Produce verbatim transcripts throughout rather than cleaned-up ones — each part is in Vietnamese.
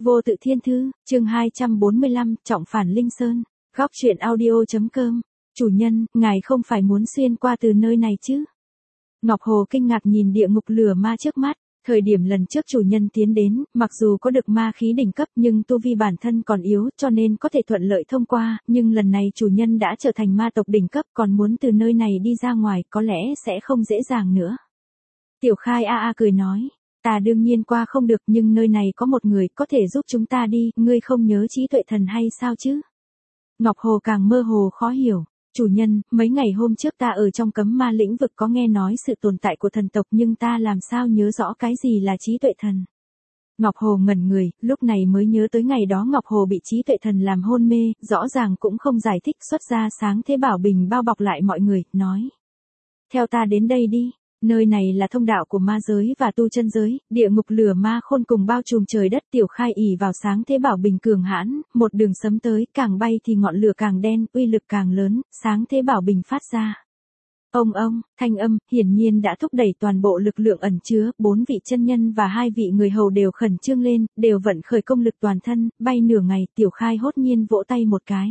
Vô tự thiên thư, chương hai trăm bốn mươi lăm, trọng phản Linh Sơn. Góc truyện audio.com. Chủ nhân, ngài không phải muốn xuyên qua từ nơi này chứ? Ngọc Hồ kinh ngạc nhìn địa ngục lửa ma trước mắt. Thời điểm lần trước chủ nhân tiến đến, mặc dù có được ma khí đỉnh cấp nhưng tu vi bản thân còn yếu cho nên có thể thuận lợi thông qua, nhưng lần này chủ nhân đã trở thành ma tộc đỉnh cấp còn muốn từ nơi này đi ra ngoài có lẽ sẽ không dễ dàng nữa. Tiểu Khai a a cười nói, ta đương nhiên qua không được nhưng nơi này có một người có thể giúp chúng ta đi, ngươi không nhớ trí tuệ thần hay sao chứ? Ngọc Hồ càng mơ hồ khó hiểu. Chủ nhân, mấy ngày hôm trước ta ở trong cấm ma lĩnh vực có nghe nói sự tồn tại của thần tộc nhưng ta làm sao nhớ rõ cái gì là trí tuệ thần. Ngọc Hồ ngẩn người, lúc này mới nhớ tới ngày đó Ngọc Hồ bị trí tuệ thần làm hôn mê, rõ ràng cũng không giải thích, xuất ra sáng thế bảo bình bao bọc lại mọi người, nói. Theo ta đến đây đi. Nơi này là thông đạo của ma giới và tu chân giới, địa ngục lửa ma khôn cùng bao trùm trời đất. Tiểu Khai ỷ vào sáng thế bảo bình cường hãn, một đường sấm tới, càng bay thì ngọn lửa càng đen, uy lực càng lớn, sáng thế bảo bình phát ra. Ông ông, thanh âm, hiển nhiên đã thúc đẩy toàn bộ lực lượng ẩn chứa, bốn vị chân nhân và hai vị người hầu đều khẩn trương lên, đều vận khởi công lực toàn thân, bay nửa ngày, Tiểu Khai hốt nhiên vỗ tay một cái.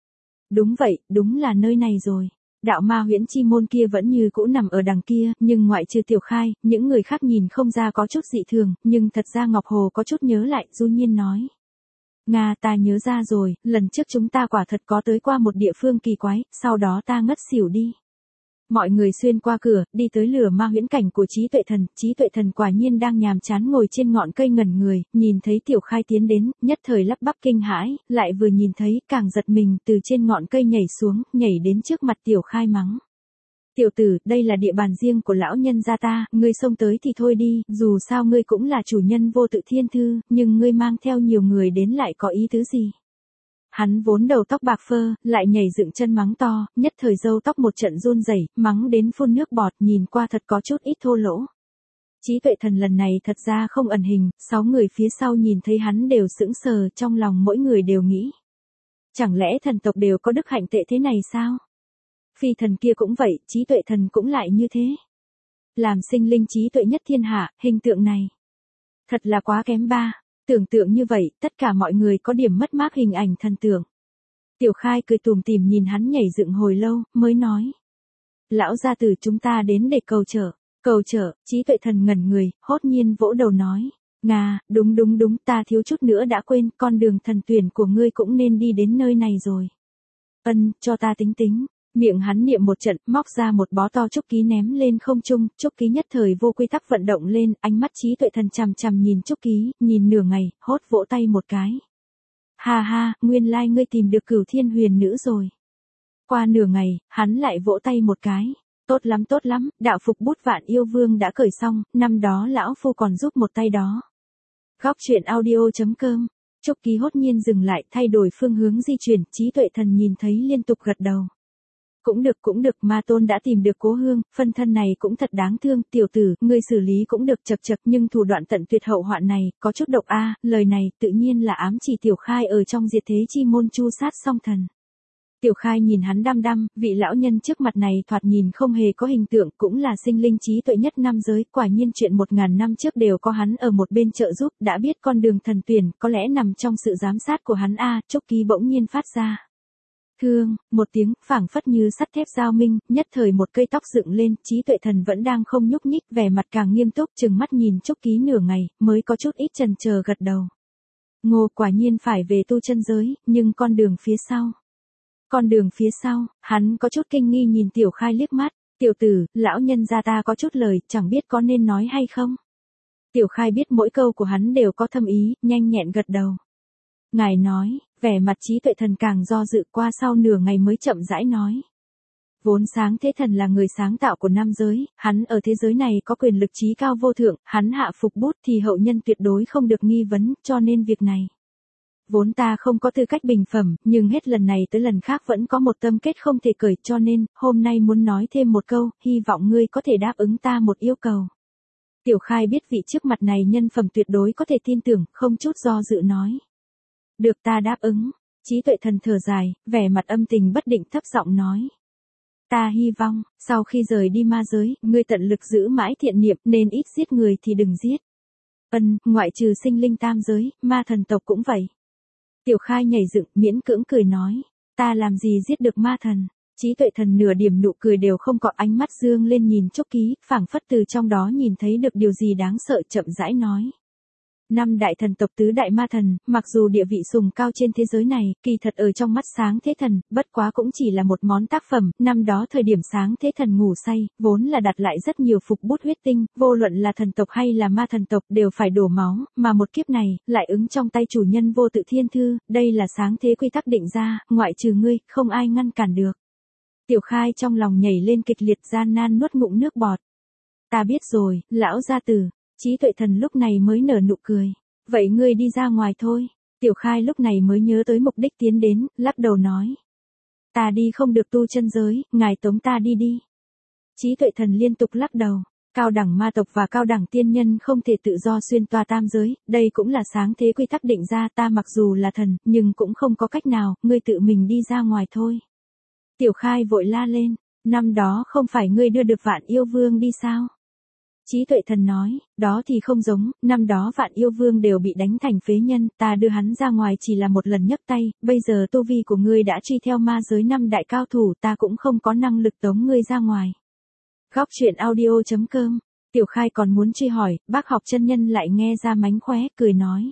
Đúng vậy, đúng là nơi này rồi. Đạo ma huyễn chi môn kia vẫn như cũ nằm ở đằng kia, nhưng ngoại trừ Tiểu Khai, những người khác nhìn không ra có chút dị thường, nhưng thật ra Ngọc Hồ có chút nhớ lại, du nhiên nói. Nga, ta nhớ ra rồi, lần trước chúng ta quả thật có tới qua một địa phương kỳ quái, sau đó ta ngất xỉu đi. Mọi người xuyên qua cửa, đi tới lửa ma huyễn cảnh của trí tuệ thần, trí tuệ thần quả nhiên đang nhàm chán ngồi trên ngọn cây ngẩn người, nhìn thấy Tiểu Khai tiến đến, nhất thời lắp bắp kinh hãi, lại vừa nhìn thấy, càng giật mình, từ trên ngọn cây nhảy xuống, nhảy đến trước mặt Tiểu Khai mắng. Tiểu tử, đây là địa bàn riêng của lão nhân gia ta, ngươi xông tới thì thôi đi, dù sao ngươi cũng là chủ nhân vô tự thiên thư, nhưng ngươi mang theo nhiều người đến lại có ý tứ gì? Hắn vốn đầu tóc bạc phơ, lại nhảy dựng chân mắng to, nhất thời râu tóc một trận run rẩy, mắng đến phun nước bọt, nhìn qua thật có chút ít thô lỗ. Trí tuệ thần lần này thật ra không ẩn hình, sáu người phía sau nhìn thấy hắn đều sững sờ, trong lòng mỗi người đều nghĩ. Chẳng lẽ thần tộc đều có đức hạnh tệ thế này sao? Phi thần kia cũng vậy, trí tuệ thần cũng lại như thế. Làm sinh linh trí tuệ nhất thiên hạ, hình tượng này. Thật là quá kém ba. Tưởng tượng như vậy, tất cả mọi người có điểm mất mát hình ảnh thần tượng. Tiểu Khai cười tủm tỉm nhìn hắn nhảy dựng hồi lâu, mới nói. Lão gia tử chúng ta đến để cầu trợ, cầu trợ, trí tuệ thần ngẩn người, hốt nhiên vỗ đầu nói. Nga, đúng đúng đúng, ta thiếu chút nữa đã quên, con đường thần tuyển của ngươi cũng nên đi đến nơi này rồi. Ân, cho ta tính tính. Miệng hắn niệm một trận, móc ra một bó to trúc ký ném lên không trung, trúc ký nhất thời vô quy tắc vận động lên, ánh mắt trí tuệ thần chằm chằm nhìn trúc ký, nhìn nửa ngày, hốt vỗ tay một cái. Ha ha, nguyên lai ngươi tìm được Cửu Thiên Huyền Nữ rồi. Qua nửa ngày, hắn lại vỗ tay một cái. Tốt lắm tốt lắm, đạo phục bút vạn yêu vương đã cởi xong, năm đó lão phu còn giúp một tay đó. Góc truyện audio.com. Trúc ký hốt nhiên dừng lại, thay đổi phương hướng di chuyển, trí tuệ thần nhìn thấy liên tục gật đầu. Cũng được cũng được, ma tôn đã tìm được cố hương, phân thân này cũng thật đáng thương, tiểu tử, ngươi xử lý cũng được chật chật nhưng thủ đoạn tận tuyệt hậu hoạn này, có chút độc a. Lời này tự nhiên là ám chỉ Tiểu Khai ở trong diệt thế chi môn chu sát song thần. Tiểu Khai nhìn hắn đăm đăm, vị lão nhân trước mặt này thoạt nhìn không hề có hình tượng, cũng là sinh linh trí tuệ nhất nam giới, quả nhiên chuyện một ngàn năm trước đều có hắn ở một bên trợ giúp, đã biết con đường thần tuyển, có lẽ nằm trong sự giám sát của hắn a. Trúc ký bỗng nhiên phát ra. Thương, một tiếng, phảng phất như sắt thép giao minh, nhất thời một cây tóc dựng lên, trí tuệ thần vẫn đang không nhúc nhích, vẻ mặt càng nghiêm túc, chừng mắt nhìn trúc ký nửa ngày, mới có chút ít chần chờ gật đầu. Ngô quả nhiên phải về tu chân giới, nhưng con đường phía sau. Con đường phía sau, hắn có chút kinh nghi nhìn Tiểu Khai liếc mắt, tiểu tử, lão nhân gia ta có chút lời, chẳng biết có nên nói hay không. Tiểu Khai biết mỗi câu của hắn đều có thâm ý, nhanh nhẹn gật đầu. Ngài nói, vẻ mặt trí tuệ thần càng do dự, qua sau nửa ngày mới chậm rãi nói. Vốn sáng thế thần là người sáng tạo của nam giới, hắn ở thế giới này có quyền lực trí cao vô thượng, hắn hạ phục bút thì hậu nhân tuyệt đối không được nghi vấn, cho nên việc này. Vốn ta không có tư cách bình phẩm, nhưng hết lần này tới lần khác vẫn có một tâm kết không thể cởi, cho nên, hôm nay muốn nói thêm một câu, hy vọng ngươi có thể đáp ứng ta một yêu cầu. Tiểu Khai biết vị trước mặt này nhân phẩm tuyệt đối có thể tin tưởng, không chút do dự nói. Được, ta đáp ứng. Trí tuệ thần thở dài, vẻ mặt âm tình bất định thấp giọng nói. Ta hy vọng, sau khi rời đi ma giới, ngươi tận lực giữ mãi thiện niệm, nên ít giết người thì đừng giết. Ân, ngoại trừ sinh linh tam giới, ma thần tộc cũng vậy. Tiểu Khai nhảy dựng, miễn cưỡng cười nói, ta làm gì giết được ma thần. Trí Tuệ Thần nửa điểm nụ cười đều không có, ánh mắt dương lên nhìn Trúc Ký, phảng phất từ trong đó nhìn thấy được điều gì đáng sợ, chậm rãi nói. Năm đại thần tộc tứ đại ma thần, mặc dù địa vị sùng cao trên thế giới này, kỳ thật ở trong mắt Sáng Thế Thần, bất quá cũng chỉ là một món tác phẩm, năm đó thời điểm Sáng Thế Thần ngủ say, vốn là đặt lại rất nhiều phục bút huyết tinh, vô luận là thần tộc hay là ma thần tộc đều phải đổ máu, mà một kiếp này, lại ứng trong tay chủ nhân Vô Tự Thiên Thư, đây là sáng thế quy tắc định ra, ngoại trừ ngươi, không ai ngăn cản được. Tiểu Khai trong lòng nhảy lên kịch liệt, gian nan nuốt ngụm nước bọt. Ta biết rồi, lão gia tử. Trí Tuệ Thần lúc này mới nở nụ cười. Vậy ngươi đi ra ngoài thôi. Tiểu Khai lúc này mới nhớ tới mục đích tiến đến, lắc đầu nói. Ta đi không được tu chân giới, ngài tống ta đi đi. Trí Tuệ Thần liên tục lắc đầu. Cao đẳng ma tộc và cao đẳng tiên nhân không thể tự do xuyên toa tam giới, đây cũng là sáng thế quy tắc định ra, ta mặc dù là thần, nhưng cũng không có cách nào, ngươi tự mình đi ra ngoài thôi. Tiểu Khai vội la lên, năm đó không phải ngươi đưa được Vạn Yêu Vương đi sao? Trí Tuệ Thần nói, đó thì không giống, năm đó Vạn Yêu Vương đều bị đánh thành phế nhân, ta đưa hắn ra ngoài chỉ là một lần nhấc tay, bây giờ tu vi của ngươi đã truy theo ma giới năm đại cao thủ, ta cũng không có năng lực tống ngươi ra ngoài. Góc truyện audio chấm com, Tiểu Khai còn muốn truy hỏi, bác học chân nhân lại nghe ra mánh khóe, cười nói.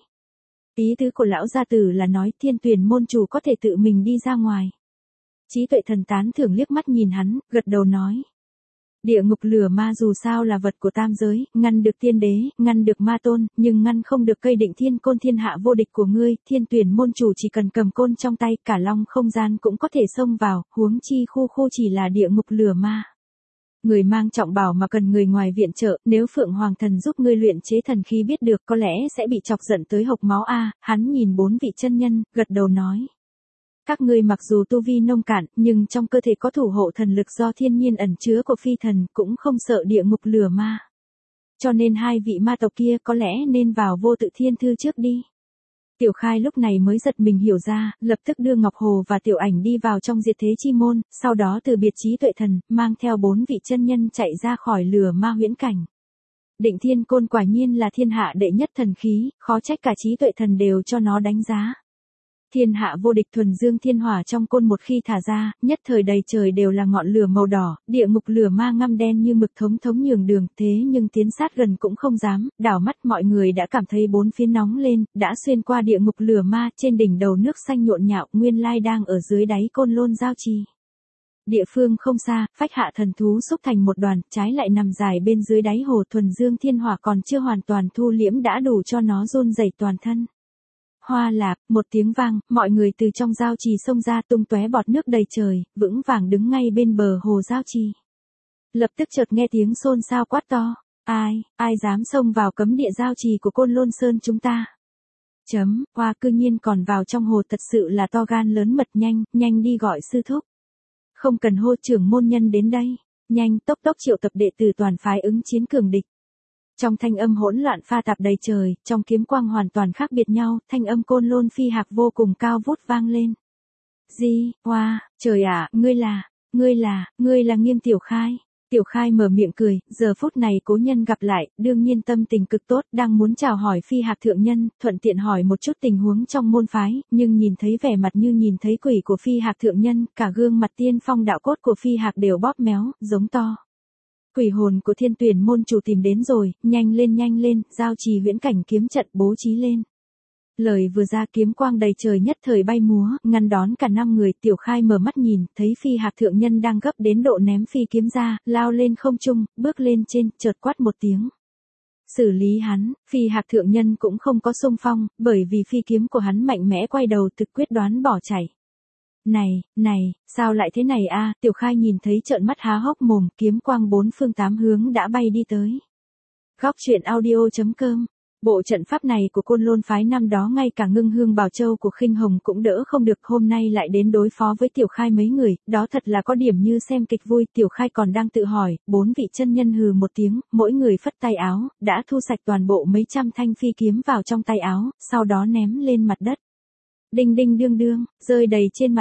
Ý tứ của lão gia tử là nói Thiên Tuyển môn chủ có thể tự mình đi ra ngoài. Trí Tuệ Thần tán thưởng liếc mắt nhìn hắn, gật đầu nói. Địa ngục lửa ma dù sao là vật của tam giới, ngăn được tiên đế, ngăn được ma tôn, nhưng ngăn không được cây định thiên côn thiên hạ vô địch của ngươi, Thiên Tuyển môn chủ chỉ cần cầm côn trong tay, cả long không gian cũng có thể xông vào, huống chi khu khu chỉ là địa ngục lửa ma. Người mang trọng bảo mà cần người ngoài viện trợ, nếu Phượng Hoàng Thần giúp ngươi luyện chế thần khí biết được có lẽ sẽ bị chọc giận tới hộc máu a. Hắn nhìn bốn vị chân nhân, gật đầu nói. Các ngươi mặc dù tu vi nông cạn, nhưng trong cơ thể có thủ hộ thần lực do thiên nhiên ẩn chứa của phi thần, cũng không sợ địa ngục lửa ma. Cho nên hai vị ma tộc kia có lẽ nên vào Vô Tự Thiên Thư trước đi. Tiểu Khai lúc này mới giật mình hiểu ra, lập tức đưa Ngọc Hồ và Tiểu Ảnh đi vào trong diệt thế chi môn, sau đó từ biệt Trí Tuệ Thần, mang theo bốn vị chân nhân chạy ra khỏi lửa ma huyễn cảnh. Định thiên côn quả nhiên là thiên hạ đệ nhất thần khí, khó trách cả Trí Tuệ Thần đều cho nó đánh giá. Thiên hạ vô địch thuần dương thiên hỏa trong côn một khi thả ra, nhất thời đầy trời đều là ngọn lửa màu đỏ, địa ngục lửa ma ngăm đen như mực thống thống nhường đường, thế nhưng tiến sát gần cũng không dám, đảo mắt mọi người đã cảm thấy bốn phía nóng lên, đã xuyên qua địa ngục lửa ma, trên đỉnh đầu nước xanh nhộn nhạo, nguyên lai đang ở dưới đáy côn lôn giao trì. Địa phương không xa, phách hạ thần thú xúc thành một đoàn, trái lại nằm dài bên dưới đáy hồ, thuần dương thiên hỏa còn chưa hoàn toàn thu liễm đã đủ cho nó run rẩy toàn thân. Hoa lạp, một tiếng vang, mọi người từ trong giao trì xông ra tung tóe bọt nước đầy trời, vững vàng đứng ngay bên bờ hồ giao trì. Lập tức chợt nghe tiếng xôn xao quát to, ai, ai dám xông vào cấm địa giao trì của Côn Lôn Sơn chúng ta. Chấm, Hoa cư nhiên còn vào trong hồ, thật sự là to gan lớn mật, nhanh, nhanh đi gọi sư thúc. Không cần hô trưởng môn nhân đến đây, nhanh tốc tốc triệu tập đệ tử toàn phái ứng chiến cường địch. Trong thanh âm hỗn loạn pha tạp đầy trời, trong kiếm quang hoàn toàn khác biệt nhau, thanh âm Côn Lôn phi hạc vô cùng cao vút vang lên. Di, Hoa, trời ạ, ngươi là, ngươi là, ngươi là Nghiêm Tiểu Khai. Tiểu Khai mở miệng cười, giờ phút này cố nhân gặp lại, đương nhiên tâm tình cực tốt, đang muốn chào hỏi phi hạc thượng nhân, thuận tiện hỏi một chút tình huống trong môn phái, nhưng nhìn thấy vẻ mặt như nhìn thấy quỷ của phi hạc thượng nhân, cả gương mặt tiên phong đạo cốt của phi hạc đều bóp méo, giống to. Quỷ hồn của Thiên Tuyển môn chủ tìm đến rồi, nhanh lên nhanh lên, giao trì huyễn cảnh kiếm trận bố trí lên. Lời vừa ra kiếm quang đầy trời nhất thời bay múa, ngăn đón cả năm người. Tiểu Khai mở mắt nhìn, thấy phi hạc thượng nhân đang gấp đến độ ném phi kiếm ra, lao lên không trung, bước lên trên, chợt quát một tiếng. Xử lý hắn, phi hạc thượng nhân cũng không có xung phong, bởi vì phi kiếm của hắn mạnh mẽ quay đầu thực quyết đoán bỏ chạy. Này, này, sao lại thế này a? Tiểu Khai nhìn thấy trợn mắt há hốc mồm, kiếm quang bốn phương tám hướng đã bay đi tới. Góc truyện audio chấm com. Bộ trận pháp này của Côn Lôn phái năm đó ngay cả Ngưng Hương Bảo Châu của Khinh Hồng cũng đỡ không được, hôm nay lại đến đối phó với Tiểu Khai mấy người, đó thật là có điểm như xem kịch vui. Tiểu Khai còn đang tự hỏi, bốn vị chân nhân hừ một tiếng, mỗi người phất tay áo, đã thu sạch toàn bộ mấy trăm thanh phi kiếm vào trong tay áo, sau đó ném lên mặt đất. Đinh đinh đương đương, rơi đầy trên mặt đất.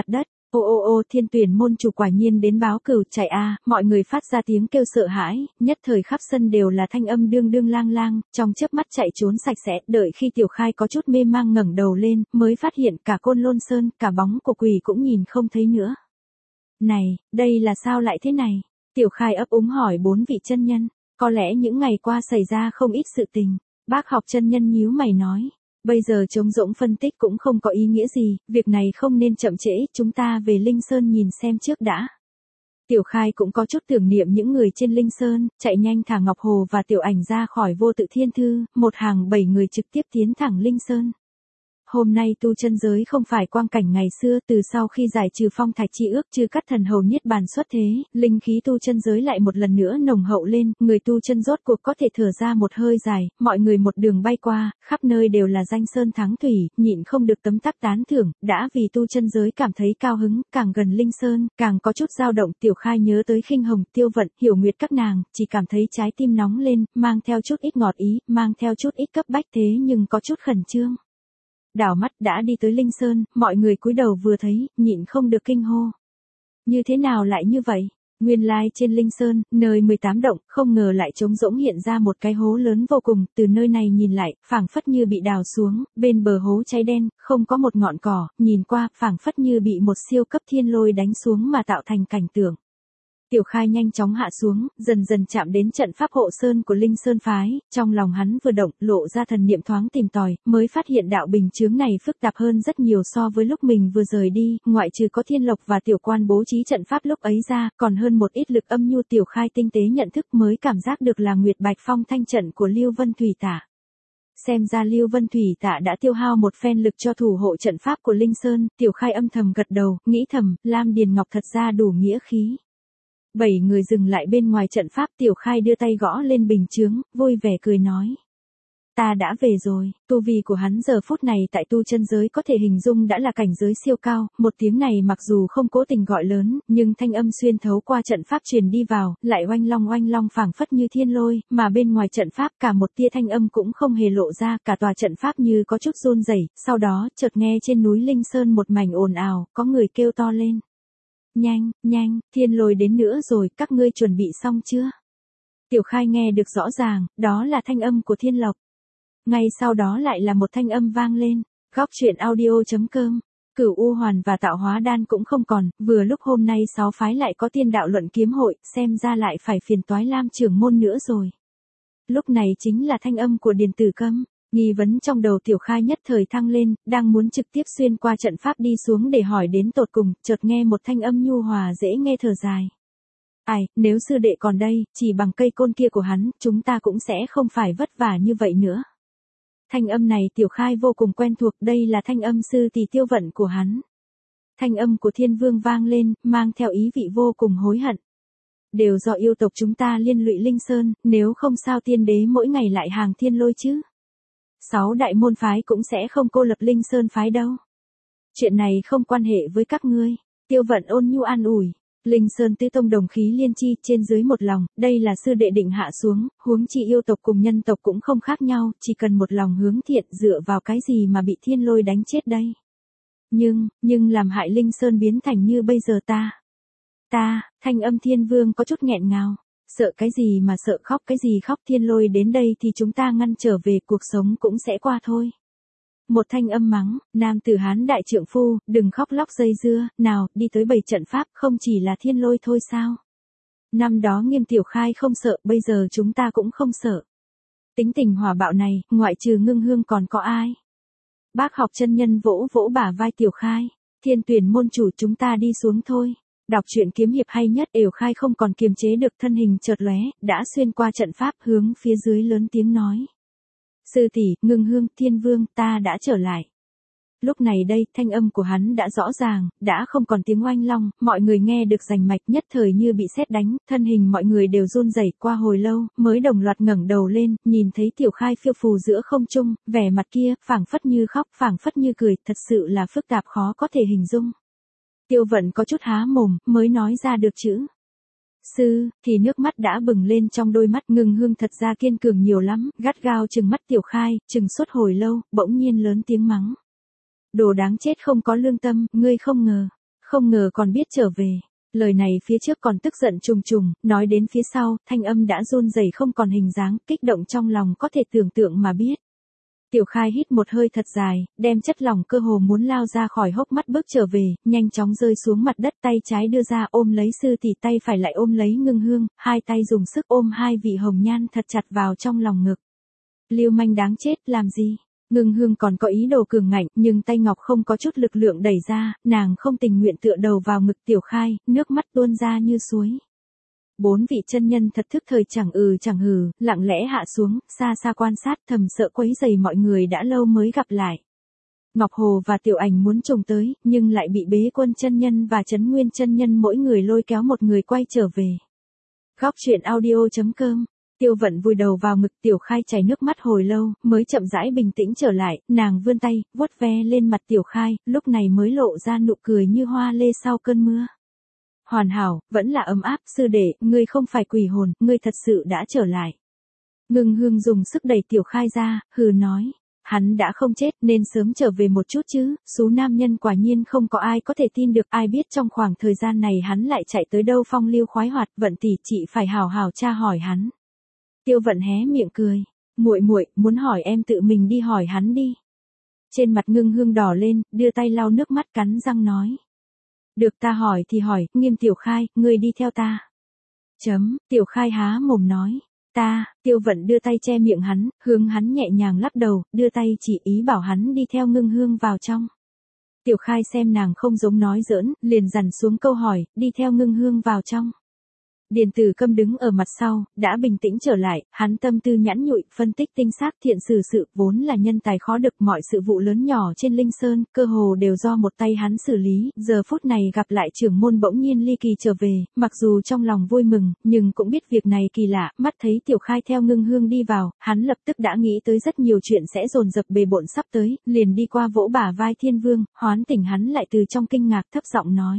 Ô ô ô, Thiên Tuyển môn chủ quả nhiên đến báo cừu chạy a, mọi người phát ra tiếng kêu sợ hãi, nhất thời khắp sân đều là thanh âm đương đương lang lang, trong chớp mắt chạy trốn sạch sẽ, đợi khi Tiểu Khai có chút mê mang ngẩng đầu lên, mới phát hiện cả Côn Lôn Sơn, cả bóng của quỷ cũng nhìn không thấy nữa. Này, đây là sao lại thế này? Tiểu Khai ấp úng hỏi bốn vị chân nhân, có lẽ những ngày qua xảy ra không ít sự tình. Bác học chân nhân nhíu mày nói. Bây giờ trống rỗng phân tích cũng không có ý nghĩa gì, việc này không nên chậm trễ, chúng ta về Linh Sơn nhìn xem trước đã. Tiểu Khai cũng có chút tưởng niệm những người trên Linh Sơn, chạy nhanh thả Ngọc Hồ và Tiểu Ảnh ra khỏi Vô Tự Thiên Thư, một hàng bảy người trực tiếp tiến thẳng Linh Sơn. Hôm nay tu chân giới không phải quang cảnh ngày xưa, từ sau khi giải trừ phong thạch chi ước trừ cắt thần hầu niết bàn xuất thế, linh khí tu chân giới lại một lần nữa nồng hậu lên, người tu chân rốt cuộc có thể thở ra một hơi dài, mọi người một đường bay qua, khắp nơi đều là danh sơn thắng thủy, nhịn không được tấm tắc tán thưởng, đã vì tu chân giới cảm thấy cao hứng, càng gần Linh Sơn, càng có chút dao động. Tiểu Khai nhớ tới Khinh Hồng, Tiêu Vận, Hiểu Nguyệt các nàng, chỉ cảm thấy trái tim nóng lên, mang theo chút ít ngọt ý, mang theo chút ít cấp bách thế nhưng có chút khẩn trương. Đảo mắt đã đi tới Linh Sơn, mọi người cúi đầu vừa thấy, nhịn không được kinh hô. Như thế nào lại như vậy? Nguyên lai trên Linh Sơn, nơi mười tám động, không ngờ lại trống rỗng hiện ra một cái hố lớn vô cùng, từ nơi này nhìn lại, phảng phất như bị đào xuống, bên bờ hố cháy đen, không có một ngọn cỏ, nhìn qua, phảng phất như bị một siêu cấp thiên lôi đánh xuống mà tạo thành cảnh tượng. Tiểu Khai nhanh chóng hạ xuống, dần dần chạm đến trận pháp hộ sơn của Linh Sơn phái, trong lòng hắn vừa động, lộ ra thần niệm thoáng tìm tòi, mới phát hiện đạo bình chướng này phức tạp hơn rất nhiều so với lúc mình vừa rời đi, ngoại trừ có Thiên Lộc và Tiểu Quan bố trí trận pháp lúc ấy ra, còn hơn một ít lực âm nhu. Tiểu Khai tinh tế nhận thức mới cảm giác được là Nguyệt Bạch Phong thanh trận của Lưu Vân Thủy Tả. Xem ra Lưu Vân Thủy Tạ đã tiêu hao một phen lực cho thủ hộ trận pháp của Linh Sơn, Tiểu Khai âm thầm gật đầu, nghĩ thầm, Lam Điền Ngọc thật ra đủ nghĩa khí. Bảy người dừng lại bên ngoài trận pháp. Tiểu Khai đưa tay gõ lên bình chướng, vui vẻ cười nói. Ta đã về rồi, tu vi của hắn giờ phút này tại tu chân giới có thể hình dung đã là cảnh giới siêu cao, một tiếng này mặc dù không cố tình gọi lớn, nhưng thanh âm xuyên thấu qua trận pháp truyền đi vào, lại oanh long oanh long phảng phất như thiên lôi, mà bên ngoài trận pháp cả một tia thanh âm cũng không hề lộ ra, cả tòa trận pháp như có chút run rẩy. Sau đó, chợt nghe trên núi Linh Sơn một mảnh ồn ào, có người kêu to lên. Nhanh, nhanh, thiên lôi đến nữa rồi, các ngươi chuẩn bị xong chưa? Tiểu Khai nghe được rõ ràng, đó là thanh âm của Thiên Lộc. Ngay sau đó lại là một thanh âm vang lên, góc truyện audio chấm com. Cửu U Hoàn và Tạo Hóa Đan cũng không còn, vừa lúc hôm nay sáu phái lại có tiên đạo luận kiếm hội, xem ra lại phải phiền toái Lam trưởng môn nữa rồi. Lúc này chính là thanh âm của Điền Tử Câm. Nghi vấn trong đầu Tiểu Khai nhất thời thăng lên, đang muốn trực tiếp xuyên qua trận pháp đi xuống để hỏi đến tột cùng, chợt nghe một thanh âm nhu hòa dễ nghe thở dài. Ai, nếu sư đệ còn đây, chỉ bằng cây côn kia của hắn, chúng ta cũng sẽ không phải vất vả như vậy nữa. Thanh âm này Tiểu Khai vô cùng quen thuộc, đây là thanh âm sư tỷ Tiêu Vận của hắn. Thanh âm của Thiên Vương vang lên, mang theo ý vị vô cùng hối hận. Đều do yêu tộc chúng ta liên lụy Linh Sơn, nếu không sao tiên đế mỗi ngày lại hàng thiên lôi chứ. Sáu đại môn phái cũng sẽ không cô lập Linh Sơn phái đâu. Chuyện này không quan hệ với các ngươi. Tiêu Vận ôn nhu an ủi. Linh Sơn tứ tông đồng khí liên chi, trên dưới một lòng, đây là sư đệ định hạ xuống, huống chi yêu tộc cùng nhân tộc cũng không khác nhau, chỉ cần một lòng hướng thiện, dựa vào cái gì mà bị thiên lôi đánh chết đây. Nhưng, nhưng làm hại Linh Sơn biến thành như bây giờ ta. Ta, thanh âm Thiên Vương có chút nghẹn ngào. Sợ cái gì mà sợ, khóc cái gì khóc, thiên lôi đến đây thì chúng ta ngăn trở về, cuộc sống cũng sẽ qua thôi. Một thanh âm mắng, nam tử Hán đại trượng phu, đừng khóc lóc dây dưa, nào, đi tới bảy trận pháp, không chỉ là thiên lôi thôi sao? Năm đó Nghiêm Tiểu Khai không sợ, bây giờ chúng ta cũng không sợ. Tính tình hỏa bạo này, ngoại trừ Ngưng Hương còn có ai? Bác học chân nhân vỗ vỗ bả vai Tiểu Khai, Thiên Tuyển môn chủ, chúng ta đi xuống thôi. Đọc truyện kiếm hiệp hay nhất. Tiểu Khai không còn kiềm chế được, thân hình chợt lóe, đã xuyên qua trận pháp, hướng phía dưới lớn tiếng nói. Sư tỷ, Ngưng Hương, Thiên Vương, ta đã trở lại. Lúc này đây, thanh âm của hắn đã rõ ràng, đã không còn tiếng oanh long, mọi người nghe được rành mạch, nhất thời như bị sét đánh, thân hình mọi người đều run rẩy. Qua hồi lâu, mới đồng loạt ngẩng đầu lên, nhìn thấy Tiểu Khai phiêu phù giữa không trung, vẻ mặt kia, phảng phất như khóc, phảng phất như cười, thật sự là phức tạp khó có thể hình dung. Tiêu Vận có chút há mồm, mới nói ra được chữ sư, thì nước mắt đã bừng lên trong đôi mắt. Ngưng Hương thật ra kiên cường nhiều lắm, gắt gao trừng mắt Tiểu Khai, trừng suốt hồi lâu, bỗng nhiên lớn tiếng mắng. Đồ đáng chết không có lương tâm, ngươi không ngờ, Không ngờ còn biết trở về. Lời này phía trước còn tức giận trùng trùng, nói đến phía sau, thanh âm đã run rẩy không còn hình dáng, kích động trong lòng có thể tưởng tượng mà biết. Tiểu Khai hít một hơi thật dài, đem chất lỏng cơ hồ muốn lao ra khỏi hốc mắt bước trở về, nhanh chóng rơi xuống mặt đất, tay trái đưa ra ôm lấy sư tỷ, tay phải lại ôm lấy Ngưng Hương, hai tay dùng sức ôm hai vị hồng nhan thật chặt vào trong lòng ngực. Lưu manh đáng chết, làm gì? Ngưng Hương còn có ý đồ cường ngạnh, nhưng tay ngọc không có chút lực lượng đẩy ra, nàng không tình nguyện tựa đầu vào ngực Tiểu Khai, nước mắt tuôn ra như suối. Bốn vị chân nhân thật thức thời chẳng ừ chẳng hừ, lặng lẽ hạ xuống, xa xa quan sát, thầm sợ quấy rầy mọi người đã lâu mới gặp lại. Ngọc Hồ và Tiểu Ảnh muốn trùng tới, nhưng lại bị Bế Quân chân nhân và Trấn Nguyên chân nhân mỗi người lôi kéo một người quay trở về. Góc truyện audio chấm com. Tiêu Vận vùi đầu vào ngực Tiểu Khai chảy nước mắt hồi lâu, mới chậm rãi bình tĩnh trở lại, nàng vươn tay, vuốt ve lên mặt Tiểu Khai, lúc này mới lộ ra nụ cười như hoa lê sau cơn mưa. Hoàn hảo, vẫn là ấm áp, sư đệ, ngươi không phải quỷ hồn, ngươi thật sự đã trở lại. Ngưng Hương dùng sức đẩy Tiểu Khai ra, hừ nói, hắn đã không chết nên sớm trở về một chút chứ, số nam nhân quả nhiên không có ai có thể tin được, ai biết trong khoảng thời gian này hắn lại chạy tới đâu phong lưu khoái hoạt, Vận tỷ chị phải hào hào tra hỏi hắn. Tiêu Vận hé miệng cười, muội muội, muốn hỏi em tự mình đi hỏi hắn đi. Trên mặt Ngưng Hương đỏ lên, đưa tay lau nước mắt cắn răng nói. Được, ta hỏi thì hỏi, Nghiêm Tiểu Khai, ngươi đi theo ta. Chấm, Tiểu Khai há mồm nói. Ta, Tiêu Vận đưa tay che miệng hắn, hướng hắn nhẹ nhàng lắc đầu, đưa tay chỉ ý bảo hắn đi theo Ngưng Hương vào trong. Tiểu Khai xem nàng không giống nói giỡn, liền dằn xuống câu hỏi, đi theo Ngưng Hương vào trong. Điền Tử Câm đứng ở mặt sau, đã bình tĩnh trở lại, hắn tâm tư nhẵn nhụi, phân tích tinh xác, thiện xử sự, vốn là nhân tài khó được, mọi sự vụ lớn nhỏ trên Linh Sơn, cơ hồ đều do một tay hắn xử lý, giờ phút này gặp lại trưởng môn bỗng nhiên ly kỳ trở về, mặc dù trong lòng vui mừng, nhưng cũng biết việc này kỳ lạ, mắt thấy Tiểu Khai theo Ngưng Hương đi vào, hắn lập tức đã nghĩ tới rất nhiều chuyện sẽ dồn dập bề bộn sắp tới, liền đi qua vỗ bả vai Thiên Vương, hoán tỉnh hắn lại từ trong kinh ngạc thấp giọng nói.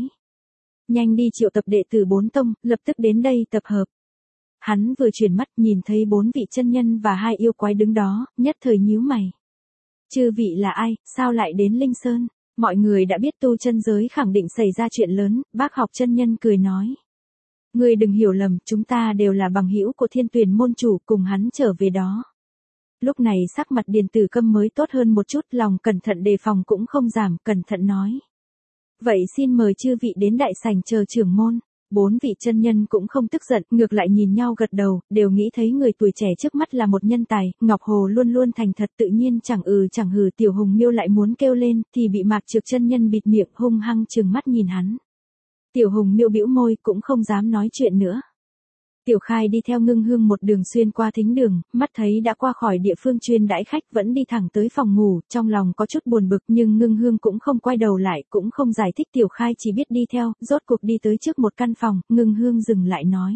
Nhanh đi triệu tập đệ tử bốn tông, lập tức đến đây tập hợp. Hắn vừa chuyển mắt nhìn thấy bốn vị chân nhân và hai yêu quái đứng đó, nhất thời nhíu mày. Chư vị là ai, sao lại đến Linh Sơn? Mọi người đã biết tu chân giới khẳng định xảy ra chuyện lớn, Bác Học chân nhân cười nói. Ngươi đừng hiểu lầm, chúng ta đều là bằng hữu của Thiên Tuyền môn chủ, cùng hắn trở về đó. Lúc này sắc mặt Điền Tử Câm mới tốt hơn một chút, lòng cẩn thận đề phòng cũng không giảm, cẩn thận nói. Vậy xin mời chư vị đến đại sảnh chờ trưởng môn. Bốn vị chân nhân cũng không tức giận, ngược lại nhìn nhau gật đầu, đều nghĩ thấy người tuổi trẻ trước mắt là một nhân tài, Ngọc Hồ luôn luôn thành thật tự nhiên chẳng ừ chẳng hừ, Tiểu Hùng Miêu lại muốn kêu lên, thì bị Mạc Trực chân nhân bịt miệng hung hăng trừng mắt nhìn hắn. Tiểu Hùng Miêu bĩu môi cũng không dám nói chuyện nữa. Tiểu Khai đi theo Ngưng Hương một đường xuyên qua thính đường, mắt thấy đã qua khỏi địa phương chuyên đãi khách vẫn đi thẳng tới phòng ngủ, trong lòng có chút buồn bực nhưng Ngưng Hương cũng không quay đầu lại, cũng không giải thích, Tiểu Khai chỉ biết đi theo, rốt cuộc đi tới trước một căn phòng, Ngưng Hương dừng lại nói.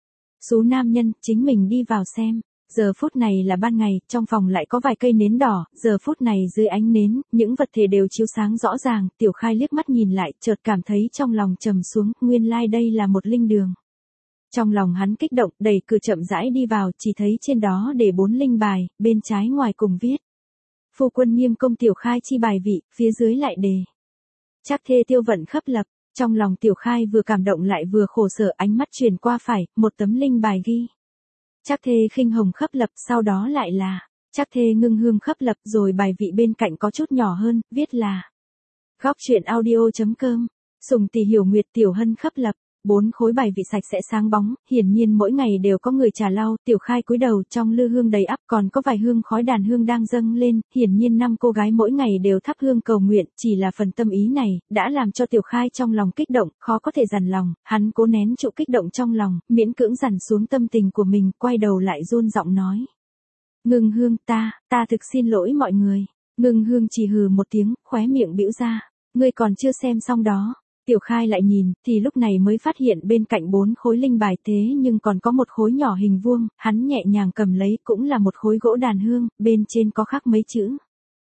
Số nam nhân, chính mình đi vào xem. Giờ phút này là ban ngày, trong phòng lại có vài cây nến đỏ, giờ phút này dưới ánh nến, những vật thể đều chiếu sáng rõ ràng, Tiểu Khai liếc mắt nhìn lại, chợt cảm thấy trong lòng trầm xuống, nguyên lai đây là một linh đường. Trong lòng hắn kích động, đẩy cửa chậm rãi đi vào, chỉ thấy trên đó để bốn linh bài, bên trái ngoài cùng viết. Phu quân Nghiêm công Tiểu Khai chi bài vị, phía dưới lại đề. Trác thê Tiêu Vận khấp lập, trong lòng Tiểu Khai vừa cảm động lại vừa khổ sở, ánh mắt truyền qua phải, một tấm linh bài ghi. Trác thê Khinh Hồng khấp lập, sau đó lại là. Trác thê Ngưng Hương khấp lập, rồi bài vị bên cạnh có chút nhỏ hơn, viết là. Góc truyện audio chấm com, Sùng Tỷ Hiểu Nguyệt Tiểu Hân khấp lập. Bốn khối bài vị sạch sẽ sáng bóng, hiển nhiên mỗi ngày đều có người trà lau, Tiểu Khai cúi đầu, trong lư hương đầy ắp, còn có vài hương khói đàn hương đang dâng lên, hiển nhiên năm cô gái mỗi ngày đều thắp hương cầu nguyện, chỉ là phần tâm ý này, đã làm cho Tiểu Khai trong lòng kích động, khó có thể dằn lòng, hắn cố nén trụ kích động trong lòng, miễn cưỡng dằn xuống tâm tình của mình, quay đầu lại run giọng nói. Ngưng Hương, ta, ta thực xin lỗi mọi người. Ngưng Hương chỉ hừ một tiếng, khóe miệng bĩu ra, ngươi còn chưa xem xong đó. Tiểu Khai lại nhìn, thì lúc này mới phát hiện bên cạnh bốn khối linh bài thế nhưng còn có một khối nhỏ hình vuông, hắn nhẹ nhàng cầm lấy cũng là một khối gỗ đàn hương, bên trên có khắc mấy chữ.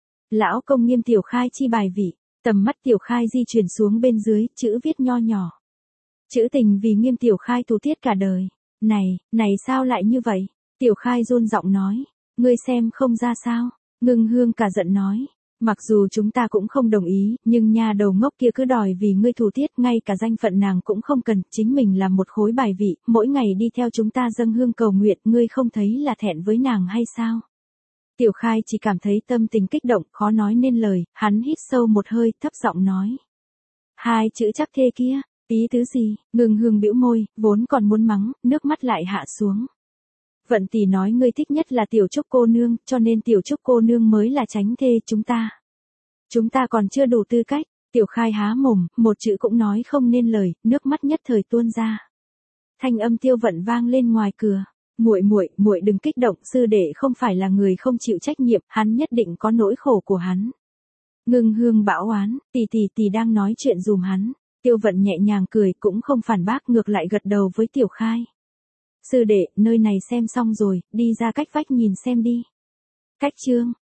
Lão công Nghiêm Tiểu Khai chi bài vị, tầm mắt Tiểu Khai di chuyển xuống bên dưới, chữ viết nho nhỏ. Chữ tình vì Nghiêm Tiểu Khai tu tiết cả đời. Này, này sao lại như vậy? Tiểu Khai run giọng nói, ngươi xem không ra sao? Ngưng Hương cả giận nói. Mặc dù chúng ta cũng không đồng ý, nhưng nha đầu ngốc kia cứ đòi vì ngươi thù tiết, ngay cả danh phận nàng cũng không cần, chính mình là một khối bài vị, mỗi ngày đi theo chúng ta dâng hương cầu nguyện, ngươi không thấy là thẹn với nàng hay sao? Tiểu Khai chỉ cảm thấy tâm tình kích động, khó nói nên lời, hắn hít sâu một hơi, thấp giọng nói. Hai chữ chắc thê kia, ý tứ gì? Ngưng Hương bĩu môi, vốn còn muốn mắng, nước mắt lại hạ xuống. Vận tỷ nói ngươi thích nhất là Tiểu Trúc cô nương, cho nên Tiểu Trúc cô nương mới là chánh thê chúng ta. Chúng ta còn chưa đủ tư cách. Tiểu Khai há mồm, một chữ cũng nói không nên lời, nước mắt nhất thời tuôn ra. Thanh âm Tiêu Vận vang lên ngoài cửa. Muội muội, muội đừng kích động, sư đệ không phải là người không chịu trách nhiệm, hắn nhất định có nỗi khổ của hắn. Ngưng Hương bão oán, tỷ tỷ tỷ đang nói chuyện dùm hắn. Tiêu Vận nhẹ nhàng cười, cũng không phản bác, ngược lại gật đầu với Tiểu Khai. Sư đệ, nơi này xem xong rồi, đi ra cách vách nhìn xem đi. Cách chương